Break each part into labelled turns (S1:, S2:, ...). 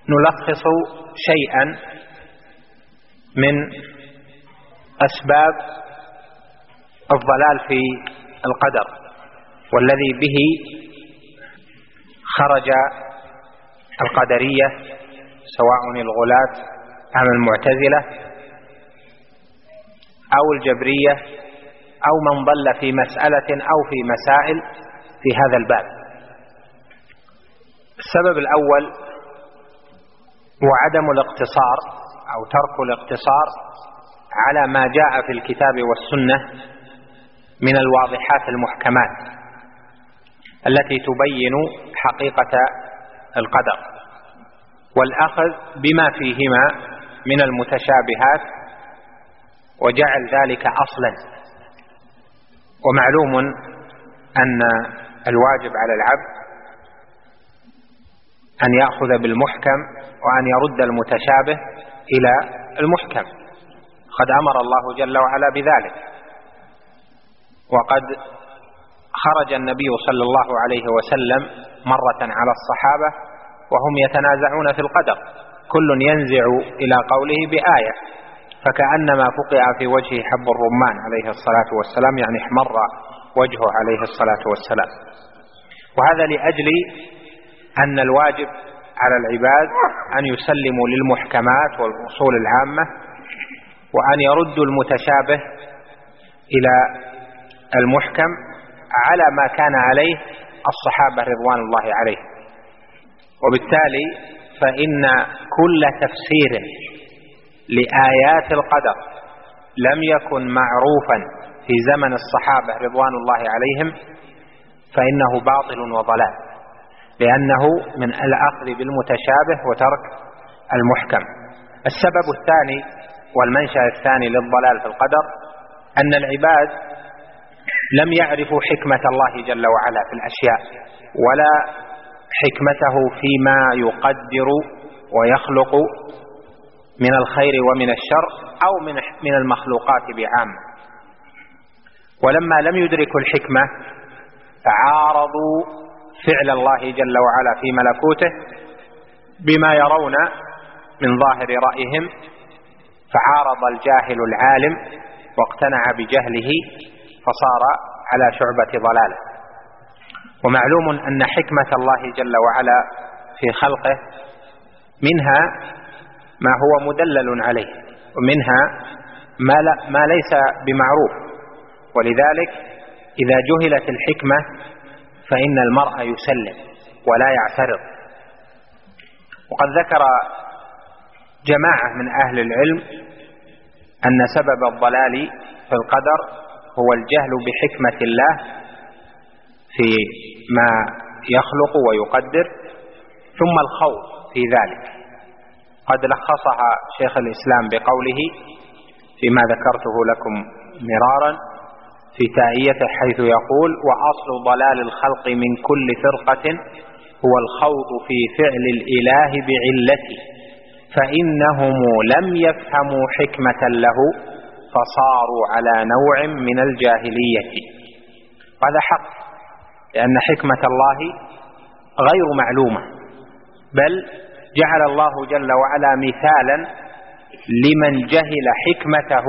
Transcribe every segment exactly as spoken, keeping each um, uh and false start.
S1: نلخص شيئا من أسباب الضلال في القدر والذي به خرج القدرية سواء الغلاة أم المعتزلة أو الجبرية أو من ضل في مسألة أو في مسائل في هذا الباب. السبب الأول هو عدم الاقتصار أو ترك الاقتصار على ما جاء في الكتاب والسنة من الواضحات المحكمات التي تبين حقيقة القدر، والأخذ بما فيهما من المتشابهات وجعل ذلك أصلا. ومعلوم أن الواجب على العبد أن يأخذ بالمحكم وأن يرد المتشابه إلى المحكم، قد أمر الله جل وعلا بذلك. وقد خرج النبي صلى الله عليه وسلم مرة على الصحابة وهم يتنازعون في القدر، كل ينزع إلى قوله بآية، فكأنما فقع في وجهه حب الرمان عليه الصلاة والسلام، يعني احمر وجهه عليه الصلاة والسلام. وهذا لأجل أن الواجب على العباد أن يسلموا للمحكمات والأصول العامة وأن يردوا المتشابه إلى المحكم على ما كان عليه الصحابة رضوان الله عليهم. وبالتالي فإن كل تفسير لآيات القدر لم يكن معروفا في زمن الصحابة رضوان الله عليهم فإنه باطل وضلال، لأنه من الأخذ بالمتشابه وترك المحكم. السبب الثاني والمنشأ الثاني للضلال في القدر أن العباد لم يعرفوا حكمة الله جل وعلا في الأشياء ولا حكمته فيما يقدر ويخلق من الخير ومن الشر أو من من المخلوقات بعامة. ولما لم يدركوا الحكمة فعارضوا فعل الله جل وعلا في ملكوته بما يرون من ظاهر رأيهم، فعارض الجاهل العالم واقتنع بجهله فصار على شعبة ضلاله. ومعلوم أن حكمة الله جل وعلا في خلقه منها ما هو مدلل عليه ومنها ما, لا ما ليس بمعروف، ولذلك إذا جهلت الحكمة فإن المرء يسلم ولا يعترض. وقد ذكر جماعة من أهل العلم أن سبب الضلال في القدر هو الجهل بحكمة الله في ما يخلق ويقدر، ثم الخوض في ذلك. قد لخصها شيخ الإسلام بقوله فيما ذكرته لكم مرارا في تائيته حيث يقول: وأصل ضلال الخلق من كل فرقة هو الخوض في فعل الإله بعلته، فإنهم لم يفهموا حكمة له فصاروا على نوع من الجاهلية. وهذا حق، لأن حكمة الله غير معلومة، بل جعل الله جل وعلا مثالا لمن جهل حكمته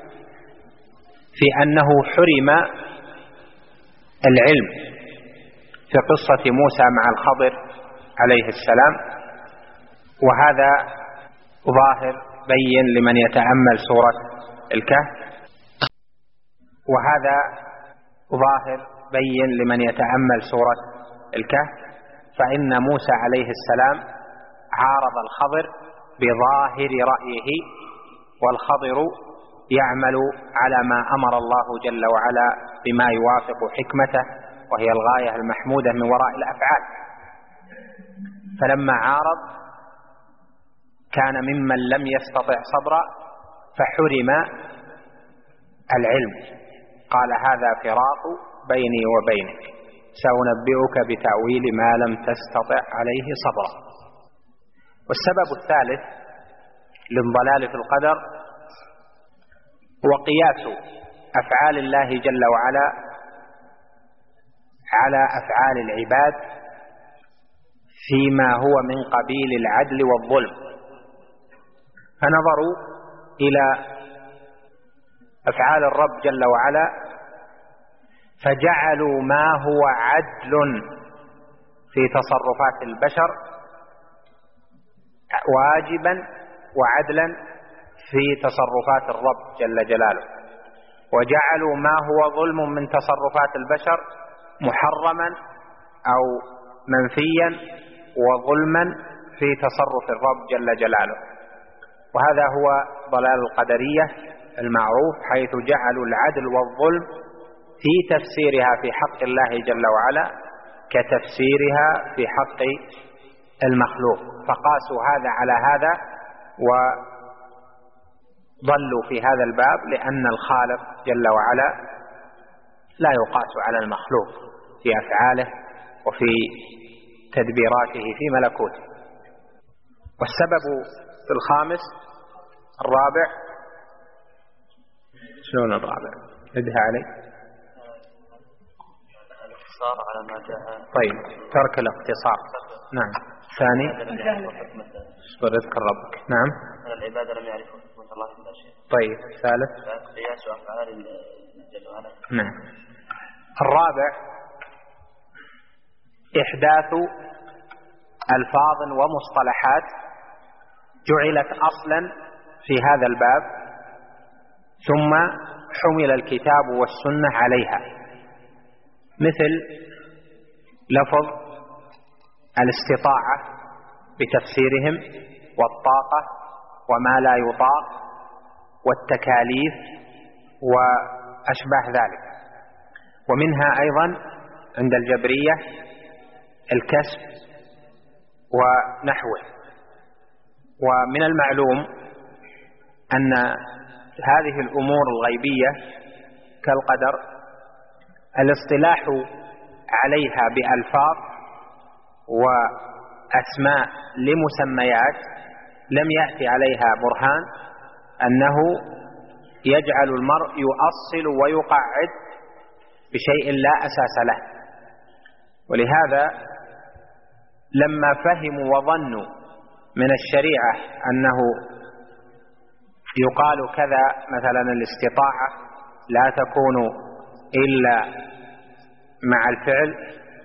S1: في أنه حرم العلم في قصة موسى مع الخضر عليه السلام. وهذا ظاهر بين لمن يتأمل سورة الكهف، وهذا ظاهر بين لمن يتأمل سورة الكهف فإن موسى عليه السلام عارض الخضر بظاهر رأيه، والخضر يعمل على ما أمر الله جل وعلا بما يوافق حكمته، وهي الغاية المحمودة من وراء الأفعال. فلما عارض كان ممن لم يستطع صبرا فحرم العلم، قال: هذا فراق بيني وبينك، سأنبئك بتأويل ما لم تستطع عليه صبرا. والسبب الثالث للضلال في القدر هو قياس أفعال الله جل وعلا على أفعال العباد فيما هو من قبيل العدل والظلم. فنظروا إلى أفعال الرب جل وعلا فجعلوا ما هو عدل في تصرفات البشر واجبا وعدلا في تصرفات الرب جل جلاله، وجعلوا ما هو ظلم من تصرفات البشر محرما أو منفيا وظلما في تصرف الرب جل جلاله. وهذا هو ضلال القدرية المعروف، حيث جعلوا العدل والظلم في تفسيرها في حق الله جل وعلا كتفسيرها في حق المخلوق، فقاسوا هذا على هذا وضلوا في هذا الباب، لأن الخالق جل وعلا لا يقاس على المخلوق في أفعاله وفي تدبيراته في ملكوته. والسبب في الخامس الرابع، شلون الرابع؟ ادها علي.
S2: الاقتصار على ما جاء.
S1: طيب، ترك الاقتصار. نعم. ثاني، اصبر اذكر ربك. نعم.
S2: العبادة لم يعرفوا حكمة الله في الأشياء.
S1: طيب، ثالث
S2: قياس أفعال جل وعلا.
S1: نعم. الرابع إحداث ألفاظ ومصطلحات جعلت أصلا في هذا الباب ثم حمل الكتاب والسنة عليها، مثل لفظ الاستطاعة بتفسيرهم، والطاقة وما لا يطاق، والتكاليف وأشباه ذلك. ومنها أيضا عند الجبرية الكسب ونحوه. ومن المعلوم أن هذه الأمور الغيبية كالقدر الاصطلاح عليها بألفاظ وأسماء لمسميات لم يأتي عليها برهان أنه يجعل المرء يؤصل ويقعد بشيء لا أساس له. ولهذا لما فهموا وظنوا من الشريعة أنه يقال كذا، مثلا الاستطاعة لا تكون إلا مع الفعل،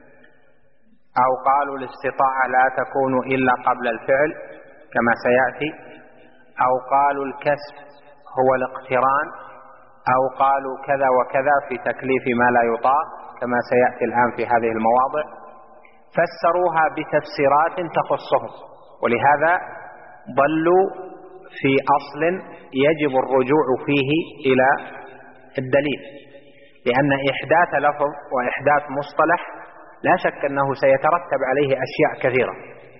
S1: أو قالوا الاستطاعة لا تكون إلا قبل الفعل كما سيأتي، أو قالوا الكسب هو الاقتران، أو قالوا كذا وكذا في تكليف ما لا يطاق كما سيأتي الآن في هذه المواضع، فسروها بتفسيرات تخصهم. ولهذا ضلوا في أصل يجب الرجوع فيه إلى الدليل، لأن إحداث لفظ وإحداث مصطلح لا شك أنه سيترتب عليه أشياء كثيرة.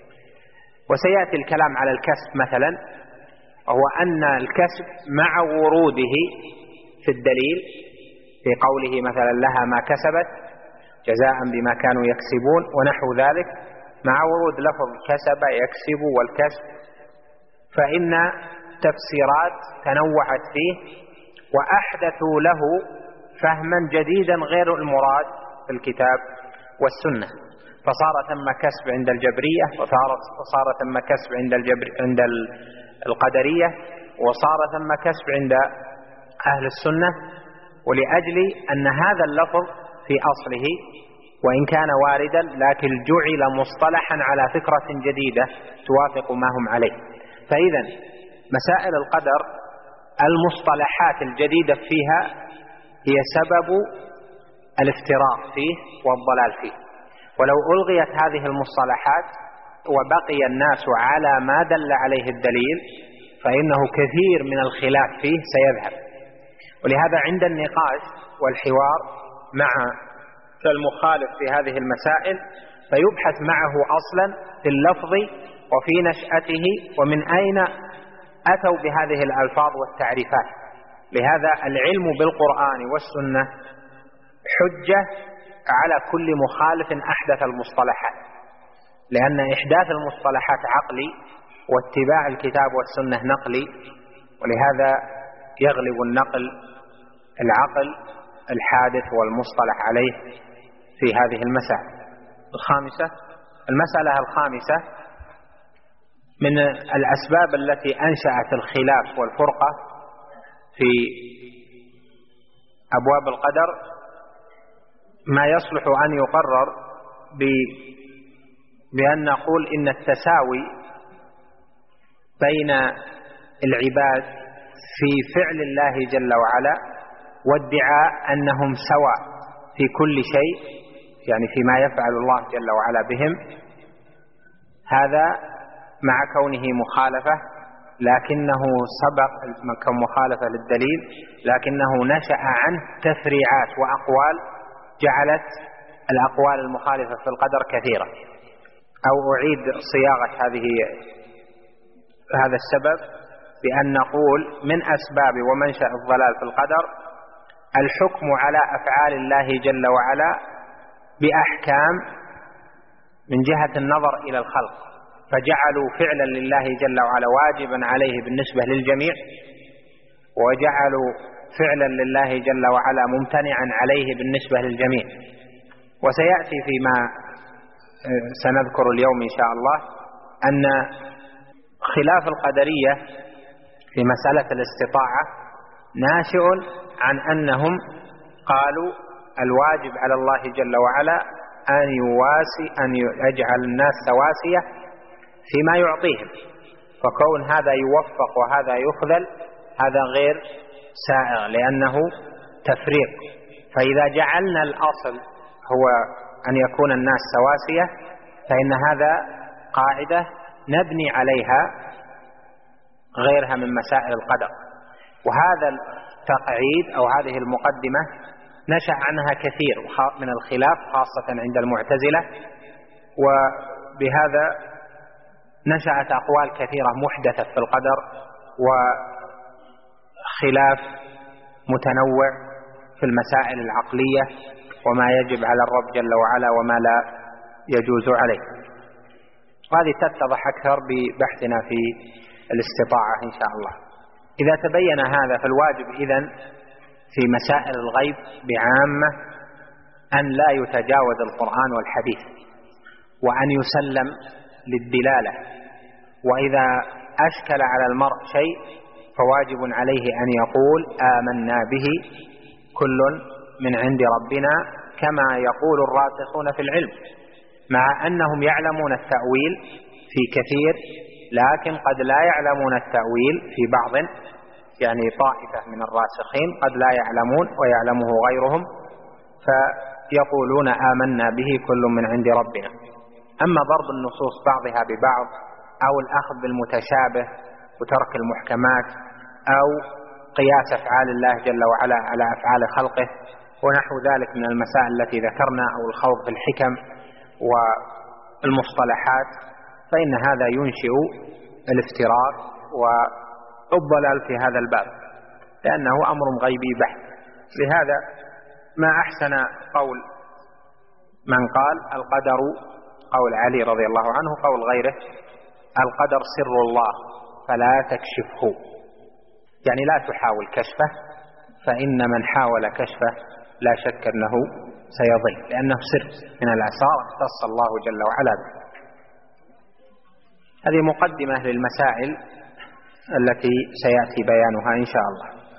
S1: وسيأتي الكلام على الكسب مثلا، وهو أن الكسب مع وروده في الدليل في قوله مثلا لها ما كسبت جزاء بما كانوا يكسبون ونحو ذلك، مع ورود لفظ كسب يكسب والكسب، فإن تفسيرات تنوعت فيه وأحدثوا له فهما جديدا غير المراد في الكتاب والسنة، فصار ثم كسب عند الجبرية، وصار ثم كسب عند الجبر عند القدرية، وصار ثم كسب عند أهل السنة. ولأجل أن هذا اللفظ في أصله وإن كان واردا لكن جعل مصطلحا على فكرة جديدة توافق ما هم عليه. فإذا مسائل القدر المصطلحات الجديدة فيها هي سبب الافتراق فيه والضلال فيه. ولو ألغيت هذه المصطلحات وبقي الناس على ما دل عليه الدليل فإنه كثير من الخلاف فيه سيذهب. ولهذا عند النقاش والحوار مع المخالف في هذه المسائل فيبحث معه أصلا في اللفظ وفي نشأته ومن أين أتوا بهذه الألفاظ والتعريفات. لهذا العلم بالقرآن والسنة حجة على كل مخالف أحدث المصطلحات، لأن إحداث المصطلحات عقلي واتباع الكتاب والسنة نقلي، ولهذا يغلب النقل العقل الحادث والمصطلح عليه في هذه المسائل. الخامسة المسألة الخامسة من الأسباب التي أنشأت الخلاف والفرقة في أبواب القدر ما يصلح أن يقرر بأن نقول إن التساوي بين العباد في فعل الله جل وعلا وادعاء أنهم سواء في كل شيء، يعني فيما يفعل الله جل وعلا بهم، هذا مع كونه مخالفة لكنه سبق كمخالفة للدليل، لكنه نشأ عنه تفريعات وأقوال جعلت الأقوال المخالفة في القدر كثيرة. أو أعيد صياغة هذه هذا السبب بأن نقول من أسباب ومنشأ الضلال في القدر الحكم على أفعال الله جل وعلا بأحكام من جهة النظر إلى الخلق، فجعلوا فعلا لله جل وعلا واجبا عليه بالنسبة للجميع، وجعلوا فعلا لله جل وعلا ممتنعا عليه بالنسبة للجميع. وسيأتي فيما سنذكر اليوم إن شاء الله أن خلاف القدرية في مسألة الاستطاعة ناشئ عن أنهم قالوا الواجب على الله جل وعلا أن يواسي أن يجعل الناس سواسية فيما يعطيهم، فكون هذا يوفق وهذا يخذل هذا غير سائغ لأنه تفريق. فإذا جعلنا الأصل هو أن يكون الناس سواسية فإن هذا قاعدة نبني عليها غيرها من مسائل القدر. وهذا التقعيد أو هذه المقدمة نشأ عنها كثير من الخلاف خاصة عند المعتزلة، وبهذا نشأت أقوال كثيرة محدثة في القدر وخلاف متنوع في المسائل العقلية وما يجب على الرب جل وعلا وما لا يجوز عليه. وهذه تتضح أكثر ببحثنا في الاستطاعة إن شاء الله. إذا تبين هذا فالواجب إذن في مسائل الغيب بعامة أن لا يتجاوز القرآن والحديث وأن يسلم للدلالة، وإذا أشكل على المرء شيء فواجب عليه أن يقول آمنا به كل من عند ربنا كما يقول الراسخون في العلم، مع أنهم يعلمون التأويل في كثير لكن قد لا يعلمون التأويل في بعض، يعني طائفة من الراسخين قد لا يعلمون ويعلمه غيرهم فيقولون آمنا به كل من عند ربنا. أما ضرب النصوص بعضها ببعض أو الأخذ بالمتشابه وترك المحكمات أو قياس أفعال الله جل وعلا على أفعال خلقه ونحو ذلك من المسائل التي ذكرنا أو الخوض في الحكم والمصطلحات، فإن هذا ينشئ الافتراق والضلال في هذا الباب لأنه أمر غيبي بحت. لهذا ما أحسن قول من قال القدر، قول علي رضي الله عنه، قول غيره القدر سر الله فلا تكشفه، يعني لا تحاول كشفه، فإن من حاول كشفه لا شك أنه سيضل لأنه سر من الأسرار اختص الله جل وعلا به. هذه مقدمة للمسائل التي سيأتي بيانها إن شاء الله.